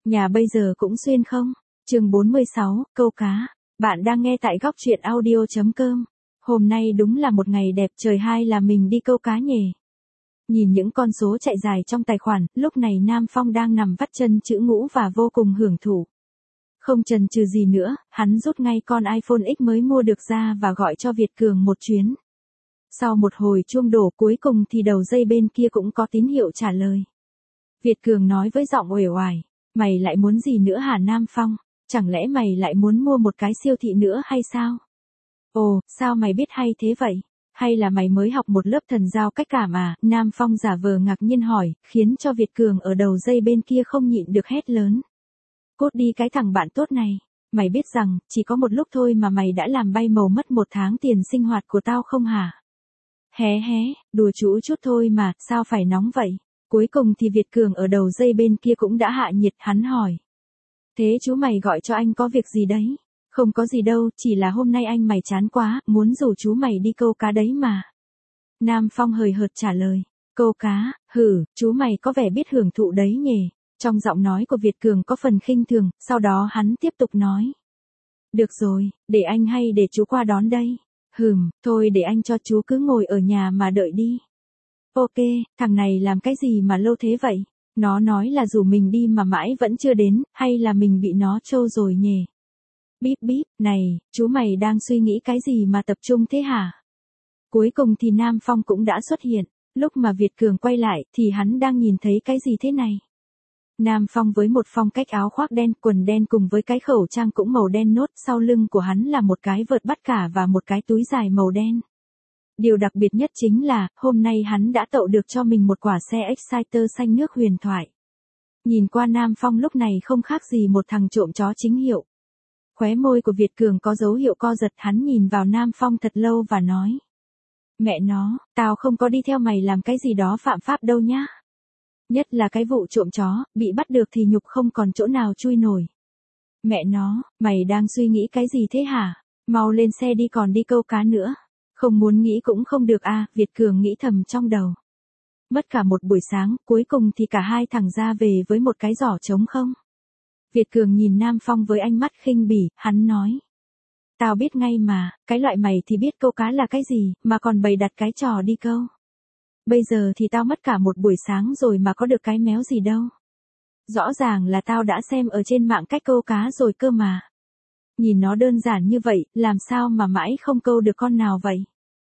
Nhà bây giờ cũng xuyên không? Chương 46, câu cá. Bạn đang nghe tại góc truyện audio.com. Hôm nay đúng là một ngày đẹp trời, hay là mình đi câu cá nhỉ? Nhìn những con số chạy dài trong tài khoản, lúc này Nam Phong đang nằm vắt chân chữ ngũ và vô cùng hưởng thụ. Không chần chừ gì nữa, hắn rút ngay con iPhone X mới mua được ra và gọi cho Việt Cường một chuyến. Sau một hồi chuông đổ, cuối cùng thì đầu dây bên kia cũng có tín hiệu trả lời. Việt Cường nói với giọng uể oải, mày lại muốn gì nữa hả Nam Phong? Chẳng lẽ mày lại muốn mua một cái siêu thị nữa hay sao? Ồ, sao mày biết hay thế vậy? Hay là mày mới học một lớp thần giao cách cảm à? Nam Phong giả vờ ngạc nhiên hỏi, khiến cho Việt Cường ở đầu dây bên kia không nhịn được hét lớn. Cút đi cái thằng bạn tốt này. Mày biết rằng, chỉ có một lúc thôi mà mày đã làm bay màu mất một tháng tiền sinh hoạt của tao không hả? Hé hé, đùa chú chút thôi mà, sao phải nóng vậy? Cuối cùng thì Việt Cường ở đầu dây bên kia cũng đã hạ nhiệt, hắn hỏi. Thế chú mày gọi cho anh có việc gì đấy? Không có gì đâu, chỉ là hôm nay anh mày chán quá, muốn rủ chú mày đi câu cá đấy mà. Nam Phong hời hợt trả lời. Câu cá, chú mày có vẻ biết hưởng thụ đấy nhỉ? Trong giọng nói của Việt Cường có phần khinh thường, sau đó hắn tiếp tục nói. Được rồi, để anh hay để chú qua đón đây? Thôi để anh cho chú cứ ngồi ở nhà mà đợi đi. Ok, thằng này làm cái gì mà lâu thế vậy? Nó nói là rủ mình đi mà mãi vẫn chưa đến, hay là mình bị nó trêu rồi nhỉ? Bíp bíp, này, chú mày đang suy nghĩ cái gì mà tập trung thế hả? Cuối cùng thì Nam Phong cũng đã xuất hiện, lúc mà Việt Cường quay lại thì hắn đang nhìn thấy cái gì thế này? Nam Phong với một phong cách áo khoác đen, quần đen cùng với cái khẩu trang cũng màu đen nốt, sau lưng của hắn là một cái vợt bắt cả và một cái túi dài màu đen. Điều đặc biệt nhất chính là, hôm nay hắn đã tậu được cho mình một quả xe Exciter xanh nước huyền thoại. Nhìn qua Nam Phong lúc này không khác gì một thằng trộm chó chính hiệu. Khóe môi của Việt Cường có dấu hiệu co giật, hắn nhìn vào Nam Phong thật lâu và nói. Mẹ nó, tao không có đi theo mày làm cái gì đó phạm pháp đâu nhá. Nhất là cái vụ trộm chó, bị bắt được thì nhục không còn chỗ nào chui nổi. Mẹ nó, mày đang suy nghĩ cái gì thế hả? Mau lên xe đi còn đi câu cá nữa. Không muốn nghĩ cũng không được à, Việt Cường nghĩ thầm trong đầu. Mất cả một buổi sáng, cuối cùng thì cả hai thằng ra về với một cái giỏ trống không. Việt Cường nhìn Nam Phong với ánh mắt khinh bỉ, hắn nói. Tao biết ngay mà, cái loại mày thì biết câu cá là cái gì, mà còn bày đặt cái trò đi câu. Bây giờ thì tao mất cả một buổi sáng rồi mà có được cái méo gì đâu. Rõ ràng là tao đã xem ở trên mạng cách câu cá rồi cơ mà. Nhìn nó đơn giản như vậy, làm sao mà mãi không câu được con nào vậy?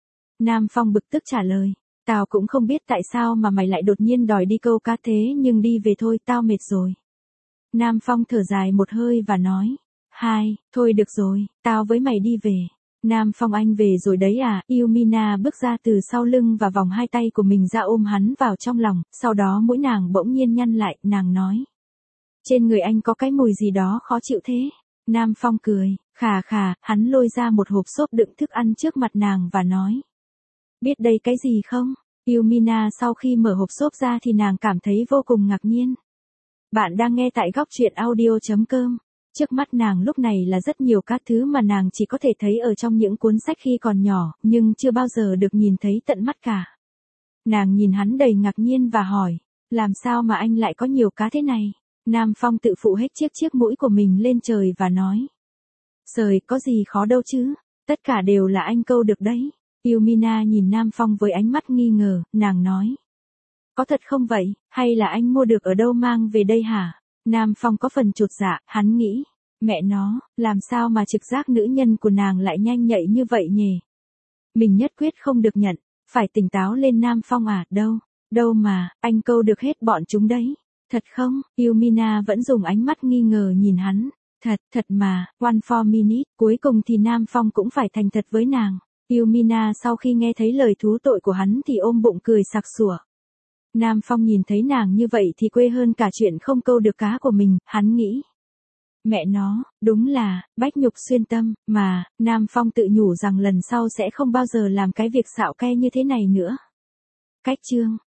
Nam Phong bực tức trả lời. Tao cũng không biết tại sao mà mày lại đột nhiên đòi đi câu cá thế, nhưng đi về thôi, tao mệt rồi. Nam Phong thở dài một hơi và nói. Thôi được rồi, tao với mày đi về. Nam Phong anh về rồi đấy à? Yumina bước ra từ sau lưng và vòng hai tay của mình ra ôm hắn vào trong lòng, sau đó mũi nàng bỗng nhiên nhăn lại, nàng nói. Trên người anh có cái mùi gì đó khó chịu thế? Nam Phong cười, khà, hắn lôi ra một hộp xốp đựng thức ăn trước mặt nàng và nói. Biết đây cái gì không? Yumina sau khi mở hộp xốp ra thì nàng cảm thấy vô cùng ngạc nhiên. Bạn đang nghe tại góc truyện audio.com. Trước mắt nàng lúc này là rất nhiều các thứ mà nàng chỉ có thể thấy ở trong những cuốn sách khi còn nhỏ, nhưng chưa bao giờ được nhìn thấy tận mắt cả. Nàng nhìn hắn đầy ngạc nhiên và hỏi, làm sao mà anh lại có nhiều cá thế này? Nam Phong tự phụ hết chiếc mũi của mình lên trời và nói. Trời, có gì khó đâu chứ, tất cả đều là anh câu được đấy. Yumina nhìn Nam Phong với ánh mắt nghi ngờ, nàng nói. Có thật không vậy, hay là anh mua được ở đâu mang về đây hả? Nam Phong có phần chột dạ, hắn nghĩ. Mẹ nó, làm sao mà trực giác nữ nhân của nàng lại nhanh nhạy như vậy nhỉ? Mình nhất quyết không được nhận, phải tỉnh táo lên Nam Phong à, đâu mà, anh câu được hết bọn chúng đấy. Thật không? Yumina vẫn dùng ánh mắt nghi ngờ nhìn hắn. Thật mà, one for minute, cuối cùng thì Nam Phong cũng phải thành thật với nàng. Yumina sau khi nghe thấy lời thú tội của hắn thì ôm bụng cười sặc sủa. Nam Phong nhìn thấy nàng như vậy thì quê hơn cả chuyện không câu được cá của mình, hắn nghĩ. Mẹ nó, đúng là, bách nhục xuyên tâm, mà, Nam Phong tự nhủ rằng lần sau sẽ không bao giờ làm cái việc xạo ke như thế này nữa. Cách chương